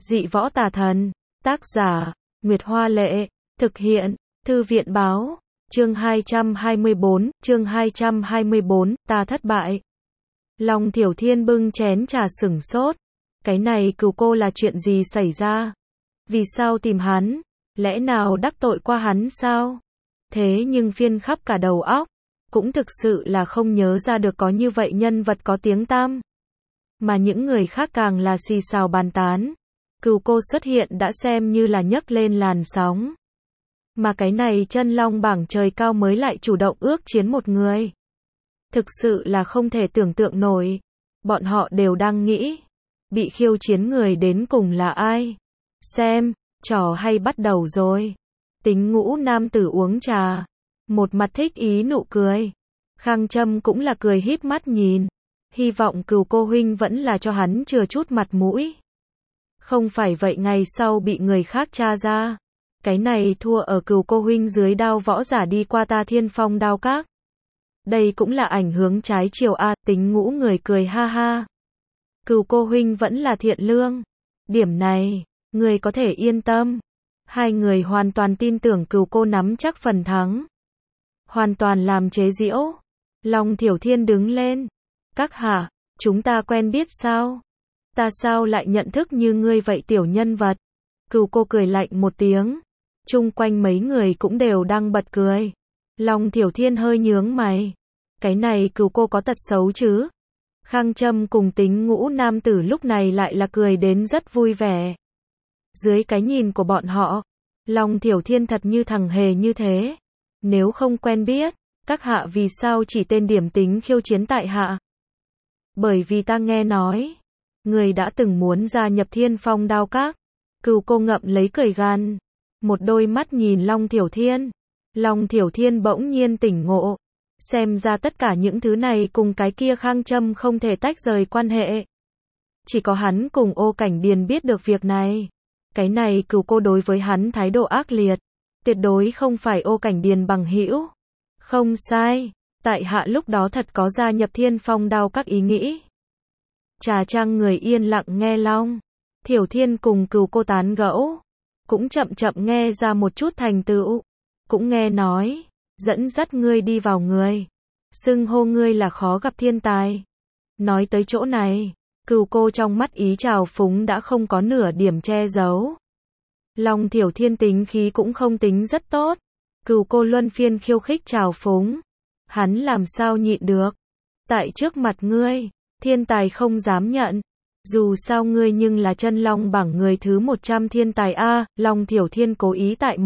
Dị võ tà thần. Tác giả, Nguyệt Hoa Lệ. Thực hiện, Thư viện Báo. Chương 224, ta thất bại. Long Thiểu Thiên bưng chén trà sửng sốt. Cái này Cừu Cô là chuyện gì xảy ra? Vì sao tìm hắn? Lẽ nào đắc tội qua hắn sao? Thế nhưng phiên khắp cả đầu óc, cũng thực sự là không nhớ ra được có như vậy nhân vật có tiếng tăm. Mà những người khác càng là xì xào bàn tán. Cừu Cô xuất hiện đã xem như là nhấc lên làn sóng. Mà cái này chân long bảng trời cao mới lại chủ động ước chiến một người. Thực sự là không thể tưởng tượng nổi. Bọn họ đều đang nghĩ, bị khiêu chiến người đến cùng là ai? Xem, trò hay bắt đầu rồi. Tính Ngũ nam tử uống trà, một mặt thích ý nụ cười. Khang Trâm cũng là cười híp mắt nhìn. Hy vọng Cừu Cô huynh vẫn là cho hắn chừa chút mặt mũi. Không phải vậy ngày sau bị người khác tra ra. Cái này thua ở Cừu Cô huynh dưới đao võ giả đi qua ta Thiên Phong đao các. Đây cũng là ảnh hướng trái chiều a. Tính Ngũ người cười ha ha. Cừu Cô huynh vẫn là thiện lương. Điểm này, người có thể yên tâm. Hai người hoàn toàn tin tưởng Cừu Cô nắm chắc phần thắng. Hoàn toàn làm chế giễu. Long Thiểu Thiên đứng lên. Các hạ, chúng ta quen biết sao? Ta sao lại nhận thức như ngươi vậy tiểu nhân vật? Cừu Cô cười lạnh một tiếng. Chung quanh mấy người cũng đều đang bật cười. Long Thiểu Thiên hơi nhướng mày. Cái này Cừu Cô có tật xấu chứ? Khang Trâm cùng Tính Ngũ nam tử lúc này lại là cười đến rất vui vẻ. Dưới cái nhìn của bọn họ, Long Thiểu Thiên thật như thằng hề như thế. Nếu không quen biết, các hạ vì sao chỉ tên điểm tính khiêu chiến tại hạ? Bởi vì ta nghe nói, người đã từng muốn gia nhập Thiên Phong đao các. Cừu Cô ngậm lấy cười gằn, một đôi mắt nhìn Long Thiểu Thiên. Long Thiểu Thiên bỗng nhiên tỉnh ngộ. Xem ra tất cả những thứ này cùng cái kia Khang Trâm không thể tách rời quan hệ. Chỉ có hắn cùng Ô Cảnh Điền biết được việc này. Cái này Cừu Cô đối với hắn thái độ ác liệt. Tuyệt đối không phải Ô Cảnh Điền bằng hữu. Không sai, tại hạ lúc đó thật có gia nhập Thiên Phong đao các ý nghĩ. Trà Trang người yên lặng nghe Long Thiểu Thiên cùng Cừu Cô tán gẫu. Cũng chậm chậm nghe ra một chút thành tựu. Cũng nghe nói, dẫn dắt ngươi đi vào người. Xưng hô ngươi là khó gặp thiên tài. Nói tới chỗ này, Cừu Cô trong mắt ý trào phúng đã không có nửa điểm che giấu. Long Thiểu Thiên tính khí cũng không tính rất tốt. Cừu Cô luân phiên khiêu khích trào phúng. Hắn làm sao nhịn được. Tại trước mặt ngươi, thiên tài không dám nhận. Dù sao ngươi nhưng là chân long bảng người thứ 100 thiên tài a. Long Thiểu Thiên cố ý tại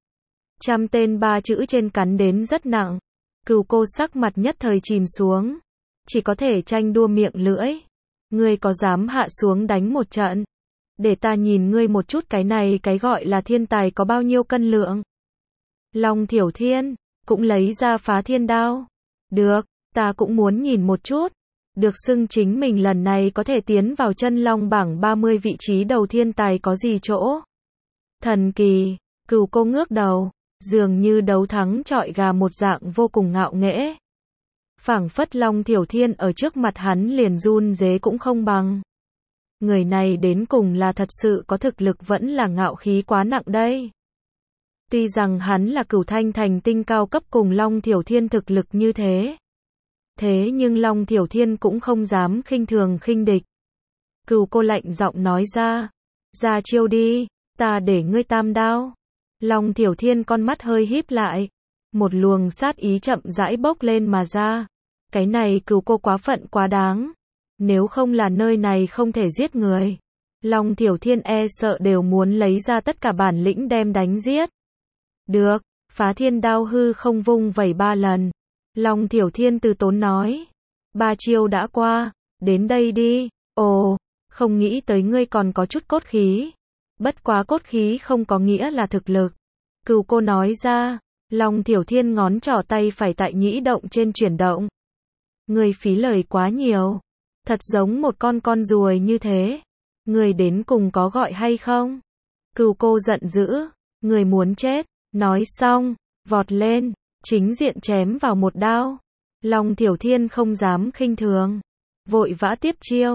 100 tên 3 chữ trên cắn đến rất nặng. Cừu Cô sắc mặt nhất thời chìm xuống. Chỉ có thể tranh đua miệng lưỡi. Ngươi có dám hạ xuống đánh một trận? Để ta nhìn ngươi một chút cái này cái gọi là thiên tài có bao nhiêu cân lượng. Long Thiểu Thiên cũng lấy ra Phá Thiên đao. Được, ta cũng muốn nhìn một chút. Được xưng chính mình lần này có thể tiến vào chân long bảng 30 vị trí đầu thiên tài có gì chỗ. Thần kỳ. Cừu Cô ngước đầu, dường như đấu thắng trọi gà một dạng vô cùng ngạo nghễ. Phảng phất Long Thiểu Thiên ở trước mặt hắn liền run rế cũng không bằng. Người này đến cùng là thật sự có thực lực vẫn là ngạo khí quá nặng đây. Tuy rằng hắn là Cửu Thanh thành tinh cao cấp cùng Long Thiểu Thiên thực lực như thế. Thế nhưng Long Thiểu Thiên cũng không dám khinh thường khinh địch. Cừu Cô lạnh giọng nói ra. Ra chiêu đi, ta để ngươi tam đao. Long Thiểu Thiên con mắt hơi híp lại. Một luồng sát ý chậm rãi bốc lên mà ra. Cái này Cừu Cô quá phận quá đáng. Nếu không là nơi này không thể giết người, Long Thiểu Thiên e sợ đều muốn lấy ra tất cả bản lĩnh đem đánh giết. Được, Phá Thiên đao hư không vung vẩy 3 lần. Long Thiểu Thiên từ tốn nói. 3 chiêu đã qua, đến đây đi. Ồ, không nghĩ tới ngươi còn có chút cốt khí. Bất quá cốt khí không có nghĩa là thực lực. Cừu Cô nói ra. Long Thiểu Thiên ngón trỏ tay phải tại nhĩ động trên chuyển động. Ngươi phí lời quá nhiều. Thật giống một con ruồi như thế. Người đến cùng có gọi hay không? Cừu Cô giận dữ. Người muốn chết. Nói xong, vọt lên, chính diện chém vào một đao. Long Thiểu Thiên không dám khinh thường. Vội vã tiếp chiêu.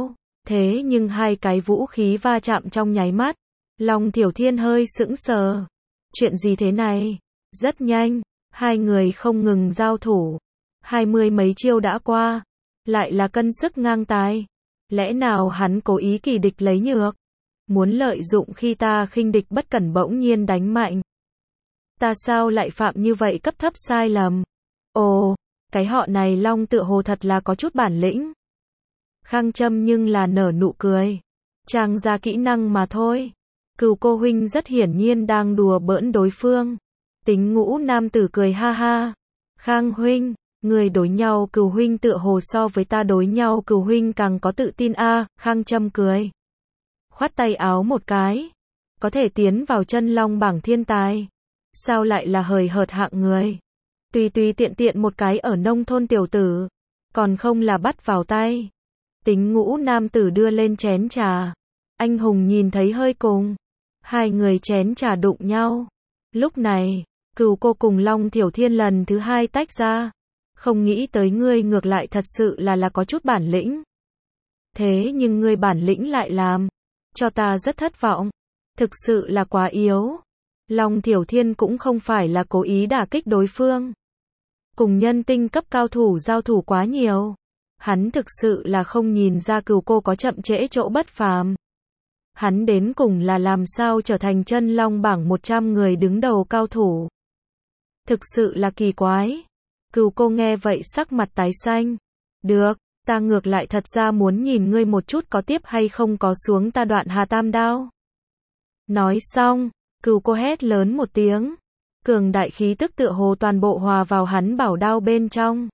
Thế nhưng hai cái vũ khí va chạm trong nháy mắt. Long Thiểu Thiên hơi sững sờ. Chuyện gì thế này? Rất nhanh, hai người không ngừng giao thủ. 20 mấy chiêu đã qua. Lại là cân sức ngang tài. Lẽ nào hắn cố ý kỳ địch lấy nhược? Muốn lợi dụng khi ta khinh địch bất cẩn bỗng nhiên đánh mạnh. Ta sao lại phạm như vậy cấp thấp sai lầm? Ồ, cái họ này Long tựa hồ thật là có chút bản lĩnh. Khang Trâm nhưng là nở nụ cười. Chàng ra kỹ năng mà thôi. Cừu cô huynh rất hiển nhiên đang đùa bỡn đối phương. Tính Ngũ nam tử cười ha ha. Khang huynh, người đối nhau Cừu huynh tựa hồ so với ta đối nhau Cừu huynh càng có tự tin a. Khang Trâm cười. Khoát tay áo một cái. Có thể tiến vào chân long bảng thiên tài. Sao lại là hời hợt hạng người? Tùy tùy tiện tiện một cái ở nông thôn tiểu tử. Còn không là bắt vào tay. Tính Ngũ nam tử đưa lên chén trà. Anh hùng nhìn thấy hơi cùng. Hai người chén trà đụng nhau. Lúc này, Cừu cô cùng Long Thiểu Thiên lần thứ hai tách ra. Không nghĩ tới ngươi ngược lại thật sự là có chút bản lĩnh. Thế nhưng ngươi bản lĩnh lại làm cho ta rất thất vọng. Thực sự là quá yếu. Long Thiểu Thiên cũng không phải là cố ý đả kích đối phương. Cùng nhân tinh cấp cao thủ giao thủ quá nhiều. Hắn thực sự là không nhìn ra Cừu cô có chậm trễ chỗ bất phàm. Hắn đến cùng là làm sao trở thành chân long bảng 100 người đứng đầu cao thủ. Thực sự là kỳ quái. Cừu cô nghe vậy sắc mặt tái xanh. Được, ta ngược lại thật ra muốn nhìn ngươi một chút có tiếp hay không có xuống ta Đoạn Hà Tam Đao. Nói xong, Cừu cô hét lớn một tiếng. Cường đại khí tức tựa hồ toàn bộ hòa vào hắn bảo đao bên trong.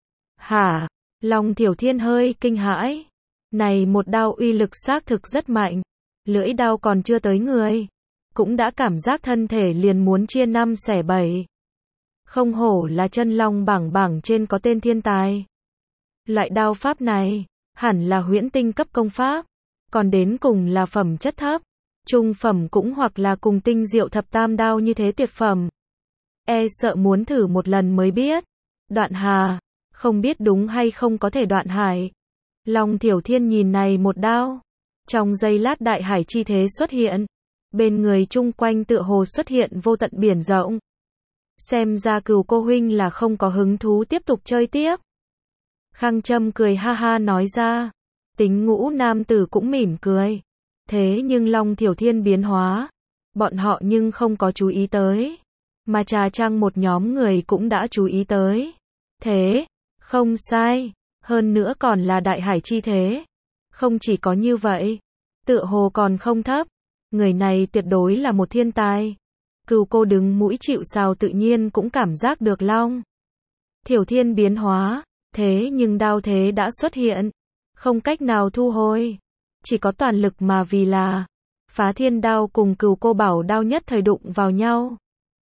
Hả? Long Thiểu Thiên hơi kinh hãi. Này một đao uy lực xác thực rất mạnh. Lưỡi đao còn chưa tới người. Cũng đã cảm giác thân thể liền muốn chia năm xẻ bảy. Không hổ là chân long bảng trên có tên thiên tài. Loại đao pháp này, hẳn là huyễn tinh cấp công pháp. Còn đến cùng là phẩm chất thấp. Trung phẩm cũng hoặc là cùng tinh diệu thập tam đao như thế tuyệt phẩm. E sợ muốn thử một lần mới biết. Đoạn Hà, không biết đúng hay không có thể đoạn hải. Long Thiểu Thiên nhìn này một đao. Trong giây lát đại hải chi thế xuất hiện. Bên người chung quanh tựa hồ xuất hiện vô tận biển rộng. Xem ra Cừu cô huynh là không có hứng thú tiếp tục chơi tiếp. Khang Trâm cười ha ha nói ra. Tính Ngũ nam tử cũng mỉm cười. Thế nhưng Long Thiểu Thiên biến hóa. Bọn họ nhưng không có chú ý tới. Mà trà trăng một nhóm người cũng đã chú ý tới. Thế, không sai. Hơn nữa còn là đại hải chi thế. Không chỉ có như vậy. Tựa hồ còn không thấp. Người này tuyệt đối là một thiên tài. Cừu cô đứng mũi chịu sào tự nhiên cũng cảm giác được Long Thiểu Thiên biến hóa. Thế nhưng đao thế đã xuất hiện. Không cách nào thu hồi. Chỉ có toàn lực mà vì là Phá Thiên Đao cùng Cừu cô bảo đao nhất thời đụng vào nhau.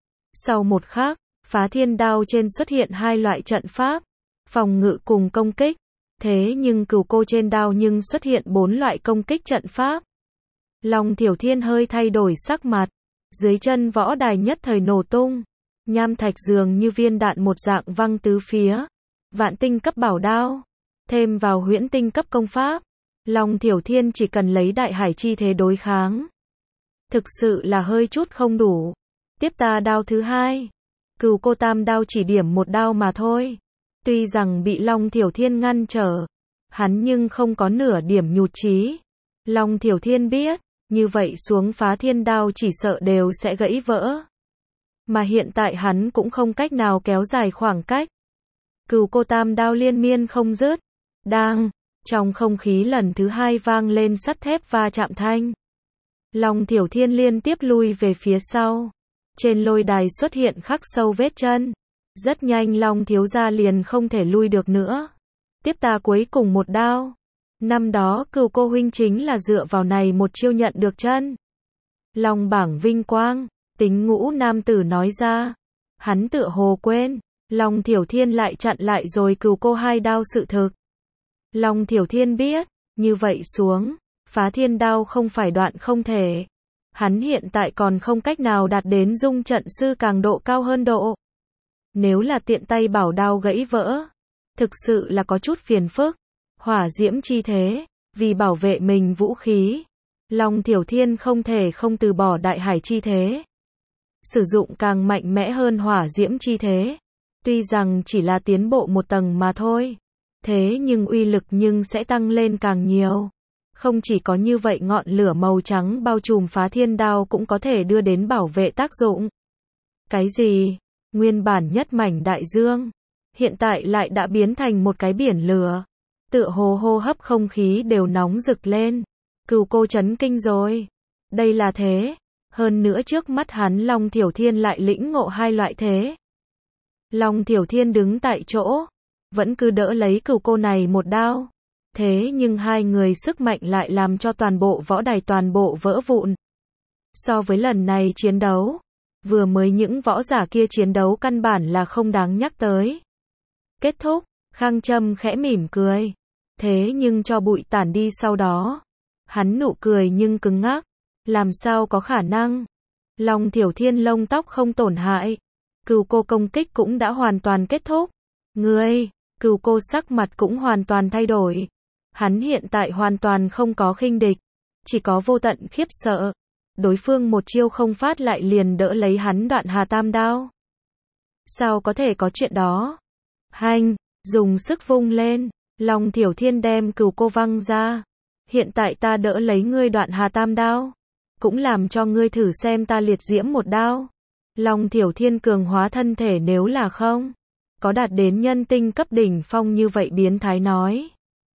Sau một khắc, Phá Thiên Đao trên xuất hiện hai loại trận pháp. Phòng ngự cùng công kích. Thế nhưng Cừu cô trên đao nhưng xuất hiện 4 loại công kích trận pháp. Long Thiểu Thiên hơi thay đổi sắc mặt. Dưới chân võ đài nhất thời nổ tung. Nham thạch dường như viên đạn một dạng văng tứ phía. Vạn tinh cấp bảo đao. Thêm vào huyễn tinh cấp công pháp. Long Thiểu Thiên chỉ cần lấy đại hải chi thế đối kháng. Thực sự là hơi chút không đủ. Tiếp ta đao thứ hai. Cừu cô tam đao chỉ điểm một đao mà thôi. Tuy rằng bị Long Thiểu Thiên ngăn trở. Hắn nhưng không có nửa điểm nhụt chí. Long Thiểu Thiên biết. Như vậy xuống Phá Thiên Đao chỉ sợ đều sẽ gãy vỡ. Mà hiện tại hắn cũng không cách nào kéo dài khoảng cách. Cừu cô tam đao liên miên không dứt. Đang. Trong không khí lần thứ hai vang lên sắt thép va chạm thanh. Long Thiểu Thiên liên tiếp lui về phía sau. Trên lôi đài xuất hiện khắc sâu vết chân. Rất nhanh Long thiếu gia liền không thể lui được nữa. Tiếp ta cuối cùng một đao. Năm đó Cừu cô huynh chính là dựa vào này một chiêu nhận được chân Long bảng vinh quang. Tính Ngũ nam tử nói ra. Hắn tựa hồ quên. Long Thiểu Thiên lại chặn lại rồi Cừu cô hai đao sự thực. Long Thiểu Thiên biết. Như vậy xuống. Phá Thiên Đao không phải đoạn không thể. Hắn hiện tại còn không cách nào đạt đến dung trận sư càng độ cao hơn độ. Nếu là tiện tay bảo đao gãy vỡ. Thực sự là có chút phiền phức. Hỏa diễm chi thế. Vì bảo vệ mình vũ khí, Long Thiểu Thiên không thể không từ bỏ đại hải chi thế. Sử dụng càng mạnh mẽ hơn hỏa diễm chi thế. Tuy rằng chỉ là tiến bộ một tầng mà thôi. Thế nhưng uy lực nhưng sẽ tăng lên càng nhiều. Không chỉ có như vậy, ngọn lửa màu trắng bao trùm phá thiên đao cũng có thể đưa đến bảo vệ tác dụng. Cái gì? Nguyên bản nhất mảnh đại dương, hiện tại lại đã biến thành một cái biển lửa. Tựa hồ hô hấp không khí đều nóng rực lên. Cửu cô chấn kinh rồi. Đây là thế. Hơn nữa trước mắt hắn Long Thiểu Thiên lại lĩnh ngộ hai loại thế. Long Thiểu Thiên đứng tại chỗ, vẫn cứ đỡ lấy cửu cô này một đao. Thế nhưng hai người sức mạnh lại làm cho toàn bộ võ đài toàn bộ vỡ vụn. So với lần này chiến đấu, vừa mới những võ giả kia chiến đấu căn bản là không đáng nhắc tới. Kết thúc, Khang Trâm khẽ mỉm cười. Thế nhưng cho bụi tản đi sau đó, hắn nụ cười nhưng cứng ngắc. Làm sao có khả năng? Long Thiểu Thiên lông tóc không tổn hại. Cửu cô công kích cũng đã hoàn toàn kết thúc. Ngươi, cửu cô sắc mặt cũng hoàn toàn thay đổi. Hắn hiện tại hoàn toàn không có khinh địch, chỉ có vô tận khiếp sợ. Đối phương một chiêu không phát lại liền đỡ lấy hắn Đoạn Hà Tam đao. Sao có thể có chuyện đó? Hành, dùng sức vung lên, Long Thiểu Thiên đem cửu cô văng ra. Hiện tại ta đỡ lấy ngươi Đoạn Hà Tam đao, cũng làm cho ngươi thử xem ta liệt diễm một đao. Long Thiểu Thiên cường hóa thân thể nếu là không có đạt đến nhân tinh cấp đỉnh phong như vậy biến thái nói.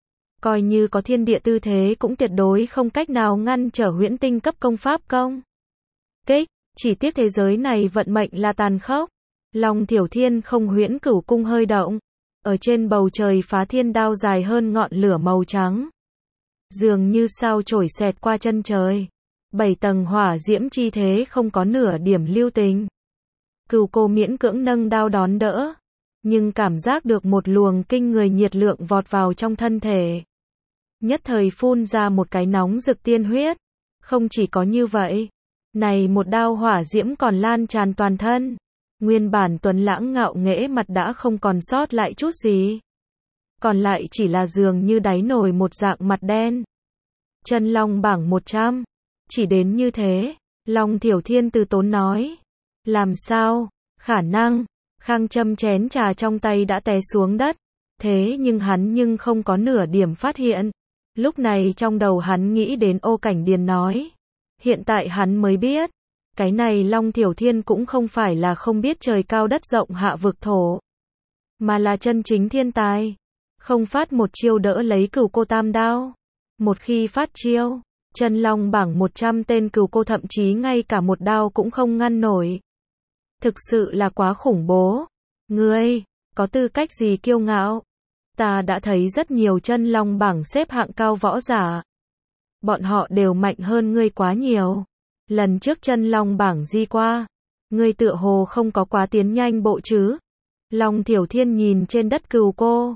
Coi như có thiên địa tư thế cũng tuyệt đối không cách nào ngăn trở huyễn tinh cấp công pháp công kích. Chỉ tiếc thế giới này vận mệnh là tàn khốc. Long Thiểu Thiên không huyễn cửu cung hơi động. Ở trên bầu trời phá thiên đao dài hơn ngọn lửa màu trắng. Dường như sao chổi xẹt qua chân trời. 7 tầng hỏa diễm chi thế không có nửa điểm lưu tình. Cửu cô miễn cưỡng nâng đao đón đỡ. Nhưng cảm giác được một luồng kinh người nhiệt lượng vọt vào trong thân thể. Nhất thời phun ra một cái nóng rực tiên huyết. Không chỉ có như vậy. Này một đao hỏa diễm còn lan tràn toàn thân. Nguyên bản tuấn lãng ngạo nghễ mặt đã không còn sót lại chút gì. Còn lại chỉ là dường như đáy nồi một dạng mặt đen. Chân long bảng 100. Chỉ đến như thế. Long Thiểu Thiên từ tốn nói. Làm sao? Khả năng. Khang Trâm chén trà trong tay đã té xuống đất. Thế nhưng hắn nhưng không có nửa điểm phát hiện. Lúc này trong đầu hắn nghĩ đến Ô Cảnh Điền nói. Hiện tại hắn mới biết. Cái này Long Thiểu Thiên cũng không phải là không biết trời cao đất rộng hạ vực thổ. Mà là chân chính thiên tài. Không phát một chiêu đỡ lấy cửu cô tam đao. Một khi phát chiêu, chân long bảng 100 tên cửu cô thậm chí ngay cả một đao cũng không ngăn nổi. Thực sự là quá khủng bố. Ngươi, có tư cách gì kiêu ngạo? Ta đã thấy rất nhiều chân long bảng xếp hạng cao võ giả. Bọn họ đều mạnh hơn ngươi quá nhiều. Lần trước chân long bảng di qua, ngươi tựa hồ không có quá tiến nhanh bộ chứ. Long Thiểu Thiên nhìn trên đất cửu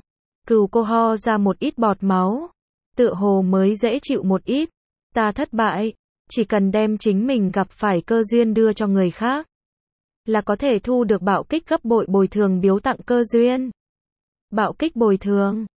cô ho ra một ít bọt máu. Tựa hồ mới dễ chịu một ít. Ta thất bại, chỉ cần đem chính mình gặp phải cơ duyên đưa cho người khác. Là có thể thu được bạo kích gấp bội bồi thường biếu tặng cơ duyên. Bạo kích bồi thường.